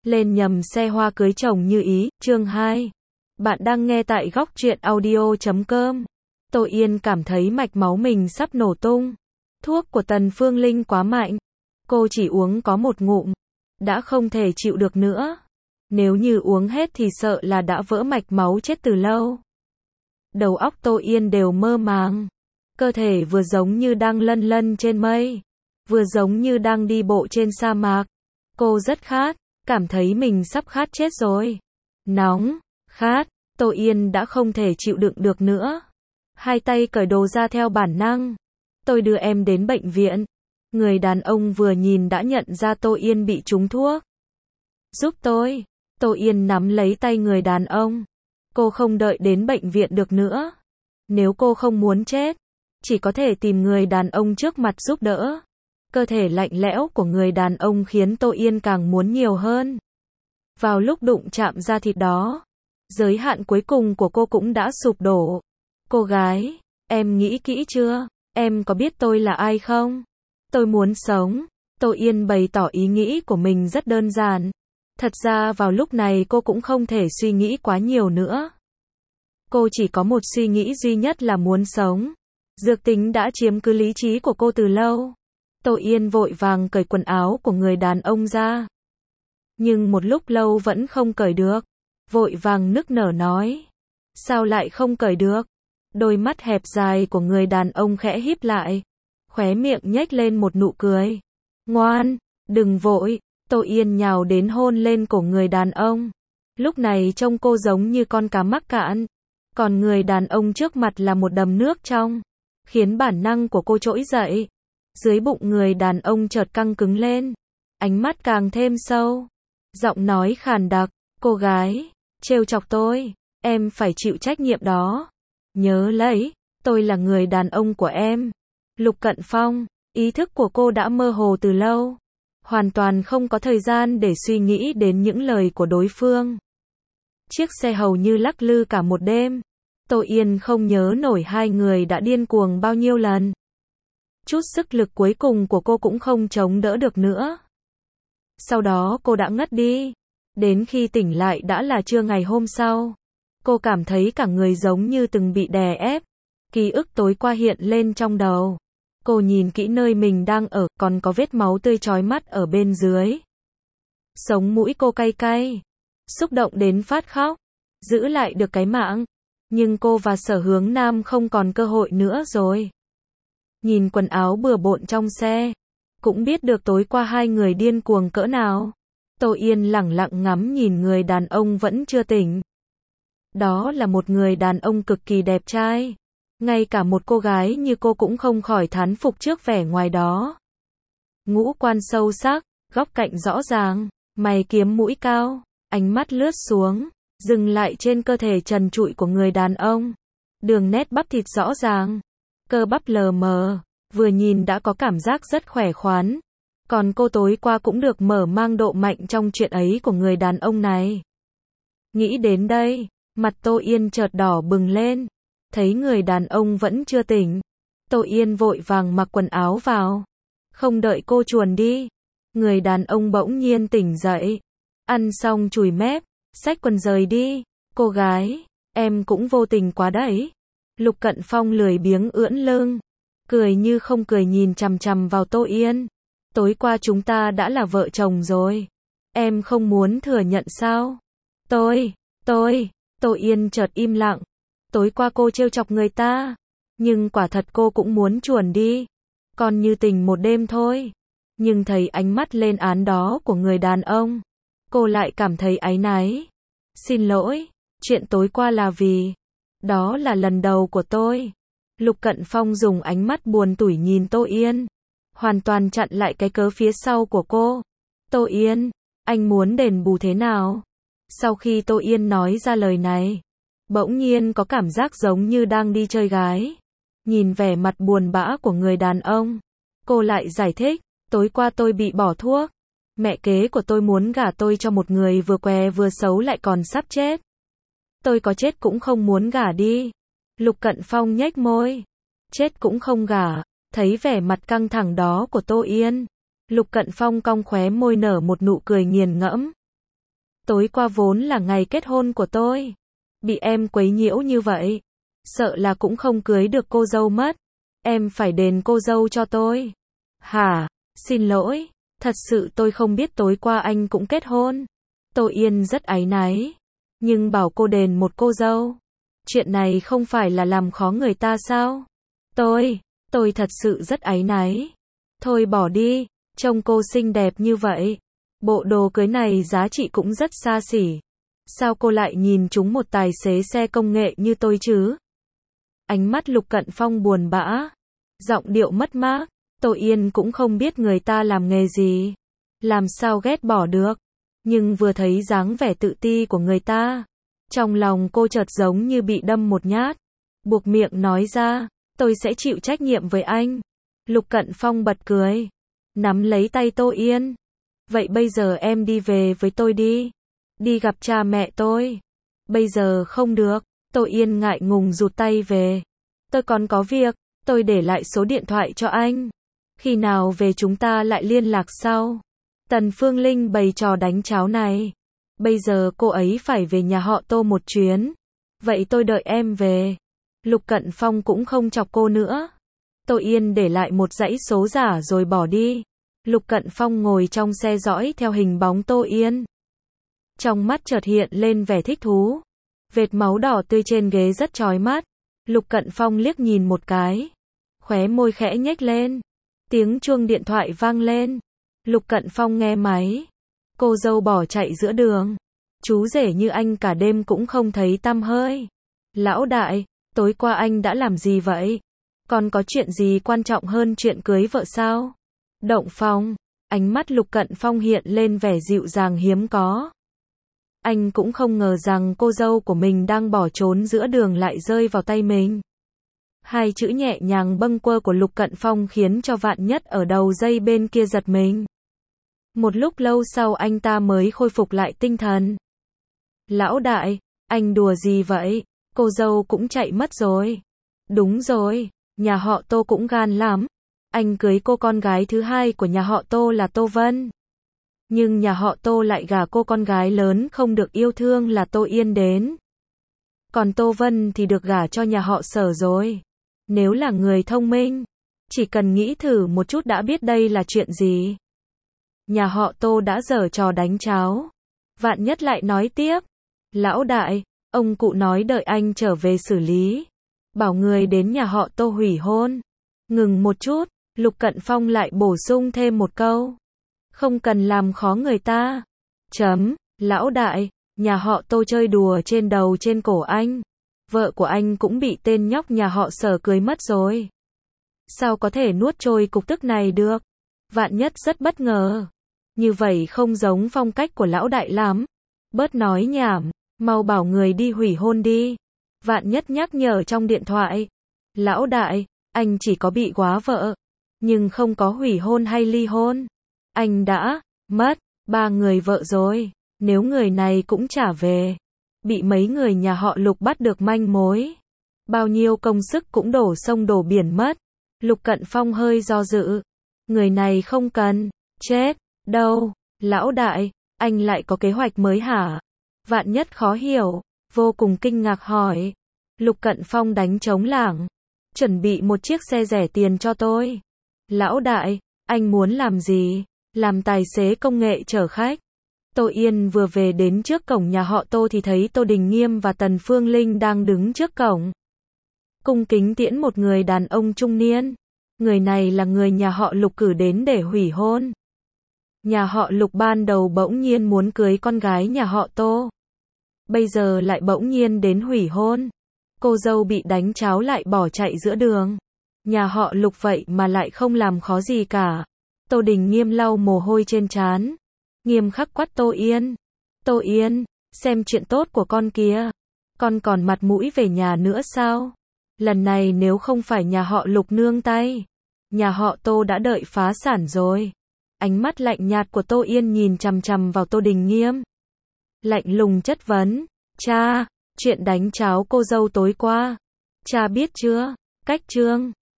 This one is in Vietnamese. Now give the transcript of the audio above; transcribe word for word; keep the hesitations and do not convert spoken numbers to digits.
Lên nhầm xe hoa cưới chồng như ý, chương hai. Bạn đang nghe tại góc truyện audio chấm com. Tô Yên cảm thấy mạch máu mình sắp nổ tung. Thuốc của Tần Phương Linh quá mạnh. Cô chỉ uống có một ngụm. Đã không thể chịu được nữa. Nếu như uống hết thì sợ là đã vỡ mạch máu chết từ lâu. Đầu óc Tô Yên đều mơ màng. Cơ thể vừa giống như đang lân lân trên mây. Vừa giống như đang đi bộ trên sa mạc. Cô rất khát. Cảm thấy mình sắp khát chết rồi. Nóng, khát, Tô Yên đã không thể chịu đựng được nữa. Hai tay cởi đồ ra theo bản năng. Tôi đưa em đến bệnh viện. Người đàn ông vừa nhìn đã nhận ra Tô Yên bị trúng thuốc. Giúp tôi. Tô Yên nắm lấy tay người đàn ông. Cô không đợi đến bệnh viện được nữa. Nếu cô không muốn chết, chỉ có thể tìm người đàn ông trước mặt giúp đỡ. Cơ thể lạnh lẽo của người đàn ông khiến Tô Yên càng muốn nhiều hơn. Vào lúc đụng chạm da thịt đó, giới hạn cuối cùng của cô cũng đã sụp đổ. Cô gái, em nghĩ kỹ chưa? Em có biết tôi là ai không? Tôi muốn sống. Tô Yên bày tỏ ý nghĩ của mình rất đơn giản. Thật ra vào lúc này cô cũng không thể suy nghĩ quá nhiều nữa. Cô chỉ có một suy nghĩ duy nhất là muốn sống. Dược tính đã chiếm cứ lý trí của cô từ lâu. Tô Yên vội vàng cởi quần áo của người đàn ông ra. Nhưng một lúc lâu vẫn không cởi được. Vội vàng nức nở nói. Sao lại không cởi được? Đôi mắt hẹp dài của người đàn ông khẽ híp lại. Khóe miệng nhếch lên một nụ cười. Ngoan, đừng vội. Tô Yên nhào đến hôn lên cổ người đàn ông. Lúc này trông cô giống như con cá mắc cạn. Còn người đàn ông trước mặt là một đầm nước trong. Khiến bản năng của cô trỗi dậy. Dưới bụng người đàn ông chợt căng cứng lên. Ánh mắt càng thêm sâu. Giọng nói khàn đặc. Cô gái, trêu chọc tôi. Em phải chịu trách nhiệm đó. Nhớ lấy, tôi là người đàn ông của em. Lục Cận Phong, ý thức của cô đã mơ hồ từ lâu. Hoàn toàn không có thời gian để suy nghĩ đến những lời của đối phương. Chiếc xe hầu như lắc lư cả một đêm. Tô Yên không nhớ nổi hai người đã điên cuồng bao nhiêu lần. Chút sức lực cuối cùng của cô cũng không chống đỡ được nữa. Sau đó cô đã ngất đi. Đến khi tỉnh lại đã là trưa ngày hôm sau. Cô cảm thấy cả người giống như từng bị đè ép. Ký ức tối qua hiện lên trong đầu. Cô nhìn kỹ nơi mình đang ở, còn có vết máu tươi chói mắt ở bên dưới. Sống mũi cô cay cay. Xúc động đến phát khóc. Giữ lại được cái mạng. Nhưng cô và Sở Hướng Nam không còn cơ hội nữa rồi. Nhìn quần áo bừa bộn trong xe. Cũng biết được tối qua hai người điên cuồng cỡ nào. Tô Yên lẳng lặng ngắm nhìn người đàn ông vẫn chưa tỉnh. Đó là một người đàn ông cực kỳ đẹp trai. Ngay cả một cô gái như cô cũng không khỏi thán phục trước vẻ ngoài đó. Ngũ quan sâu sắc, góc cạnh rõ ràng, mày kiếm mũi cao, ánh mắt lướt xuống, dừng lại trên cơ thể trần trụi của người đàn ông. Đường nét bắp thịt rõ ràng, cơ bắp lờ mờ, vừa nhìn đã có cảm giác rất khỏe khoắn. Còn cô tối qua cũng được mở mang độ mạnh trong chuyện ấy của người đàn ông này. Nghĩ đến đây, mặt Tô Yên chợt đỏ bừng lên. Thấy người đàn ông vẫn chưa tỉnh. Tô Yên vội vàng mặc quần áo vào. Không đợi cô chuồn đi. Người đàn ông bỗng nhiên tỉnh dậy. Ăn xong chùi mép, xách quần rời đi. Cô gái, em cũng vô tình quá đấy. Lục Cận Phong lười biếng ưỡn lưng. Cười như không cười nhìn chằm chằm vào Tô Yên. Tối qua chúng ta đã là vợ chồng rồi. Em không muốn thừa nhận sao? Tôi, tôi, Tô Yên chợt im lặng. Tối qua cô trêu chọc người ta. Nhưng quả thật cô cũng muốn chuồn đi. Còn như tình một đêm thôi. Nhưng thấy ánh mắt lên án đó của người đàn ông. Cô lại cảm thấy áy náy. Xin lỗi. Chuyện tối qua là vì. Đó là lần đầu của tôi. Lục Cận Phong dùng ánh mắt buồn tủi nhìn Tô Yên. Hoàn toàn chặn lại cái cớ phía sau của cô. Tô Yên, anh muốn đền bù thế nào? Sau khi Tô Yên nói ra lời này, bỗng nhiên có cảm giác giống như đang đi chơi gái. Nhìn vẻ mặt buồn bã của người đàn ông, cô lại giải thích, tối qua tôi bị bỏ thuốc. Mẹ kế của tôi muốn gả tôi cho một người vừa què vừa xấu lại còn sắp chết. Tôi có chết cũng không muốn gả đi. Lục Cận Phong nhếch môi. Chết cũng không gả. Thấy vẻ mặt căng thẳng đó của Tô Yên, Lục Cận Phong cong khóe môi nở một nụ cười nghiền ngẫm. Tối qua vốn là ngày kết hôn của tôi. Bị em quấy nhiễu như vậy. Sợ là cũng không cưới được cô dâu mất. Em phải đền cô dâu cho tôi. Hả? Xin lỗi. Thật sự tôi không biết tối qua anh cũng kết hôn. Tô Yên rất áy náy. Nhưng bảo cô đền một cô dâu. Chuyện này không phải là làm khó người ta sao? Tôi, tôi thật sự rất áy náy. Thôi bỏ đi, trông cô xinh đẹp như vậy. Bộ đồ cưới này giá trị cũng rất xa xỉ. Sao cô lại nhìn chúng một tài xế xe công nghệ như tôi chứ? Ánh mắt Lục Cận Phong buồn bã. Giọng điệu mất mát. Tô Yên cũng không biết người ta làm nghề gì. Làm sao ghét bỏ được. Nhưng vừa thấy dáng vẻ tự ti của người ta. Trong lòng cô chợt giống như bị đâm một nhát. Buộc miệng nói ra. Tôi sẽ chịu trách nhiệm với anh. Lục Cận Phong bật cười. Nắm lấy tay Tô Yên. Vậy bây giờ em đi về với tôi đi. Đi gặp cha mẹ tôi. Bây giờ không được. Tô Yên ngại ngùng rụt tay về. Tôi còn có việc. Tôi để lại số điện thoại cho anh. Khi nào về chúng ta lại liên lạc sau. Tần Phương Linh bày trò đánh cháo này. Bây giờ cô ấy phải về nhà họ Tô một chuyến. Vậy tôi đợi em về. Lục Cận Phong cũng không chọc cô nữa. Tô Yên để lại một dãy số giả rồi bỏ đi. Lục Cận Phong ngồi trong xe dõi theo hình bóng Tô Yên. Trong mắt chợt hiện lên vẻ thích thú. Vệt máu đỏ tươi trên ghế rất chói mắt. Lục Cận Phong liếc nhìn một cái. Khóe môi khẽ nhếch lên. Tiếng chuông điện thoại vang lên. Lục Cận Phong nghe máy. Cô dâu bỏ chạy giữa đường. Chú rể như anh cả đêm cũng không thấy tăm hơi. Lão đại, tối qua anh đã làm gì vậy? Còn có chuyện gì quan trọng hơn chuyện cưới vợ sao? Động Phong, ánh mắt Lục Cận Phong hiện lên vẻ dịu dàng hiếm có. Anh cũng không ngờ rằng cô dâu của mình đang bỏ trốn giữa đường lại rơi vào tay mình. Hai chữ nhẹ nhàng bâng quơ của Lục Cận Phong khiến cho Vạn Nhất ở đầu dây bên kia giật mình. Một lúc lâu sau anh ta mới khôi phục lại tinh thần. Lão đại, anh đùa gì vậy? Cô dâu cũng chạy mất rồi. Đúng rồi, nhà họ Tô cũng gan lắm. Anh cưới cô con gái thứ hai của nhà họ Tô là Tô Vân. Nhưng nhà họ Tô lại gả cô con gái lớn không được yêu thương là Tô Yên đến. Còn Tô Vân thì được gả cho nhà họ Sở rồi. Nếu là người thông minh, chỉ cần nghĩ thử một chút đã biết đây là chuyện gì. Nhà họ Tô đã giở trò đánh cháo. Vạn Nhất lại nói tiếp. Lão đại, ông cụ nói đợi anh trở về xử lý. Bảo người đến nhà họ Tô hủy hôn. Ngừng một chút, Lục Cận Phong lại bổ sung thêm một câu. Không cần làm khó người ta. Chấm, lão đại, nhà họ Tô chơi đùa trên đầu trên cổ anh. Vợ của anh cũng bị tên nhóc nhà họ Sở cưới mất rồi. Sao có thể nuốt trôi cục tức này được? Vạn Nhất rất bất ngờ. Như vậy không giống phong cách của lão đại lắm. Bớt nói nhảm, mau bảo người đi hủy hôn đi. Vạn Nhất nhắc nhở trong điện thoại. Lão đại, anh chỉ có bị góa vợ, nhưng không có hủy hôn hay ly hôn. Anh đã mất ba người vợ rồi. Nếu người này cũng trả về, bị mấy người nhà họ Lục bắt được manh mối, bao nhiêu công sức cũng đổ sông đổ biển mất. Lục Cận Phong hơi do dự. Người này không cần chết đâu. Lão đại, anh lại có kế hoạch mới hả? Vạn Nhất khó hiểu, vô cùng kinh ngạc hỏi. Lục Cận Phong đánh trống lảng. Chuẩn bị một chiếc xe rẻ tiền cho tôi. Lão đại, anh muốn làm gì? Làm tài xế công nghệ chở khách. Tô Yên vừa về đến trước cổng nhà họ Tô thì thấy Tô Đình Nghiêm và Tần Phương Linh đang đứng trước cổng. Cung kính tiễn một người đàn ông trung niên. Người này là người nhà họ Lục cử đến để hủy hôn. Nhà họ Lục ban đầu bỗng nhiên muốn cưới con gái nhà họ Tô. Bây giờ lại bỗng nhiên đến hủy hôn. Cô dâu bị đánh cháo lại bỏ chạy giữa đường. Nhà họ Lục vậy mà lại không làm khó gì cả. Tô Đình Nghiêm lau mồ hôi trên trán. Nghiêm khắc quát Tô Yên. Tô Yên, xem chuyện tốt của con kia. Con còn mặt mũi về nhà nữa sao? Lần này nếu không phải nhà họ Lục nương tay, nhà họ Tô đã đợi phá sản rồi. Ánh mắt lạnh nhạt của Tô Yên nhìn chằm chằm vào Tô Đình Nghiêm. Lạnh lùng chất vấn. Cha, chuyện đánh cháo cô dâu tối qua. Cha biết chưa? Cách trương.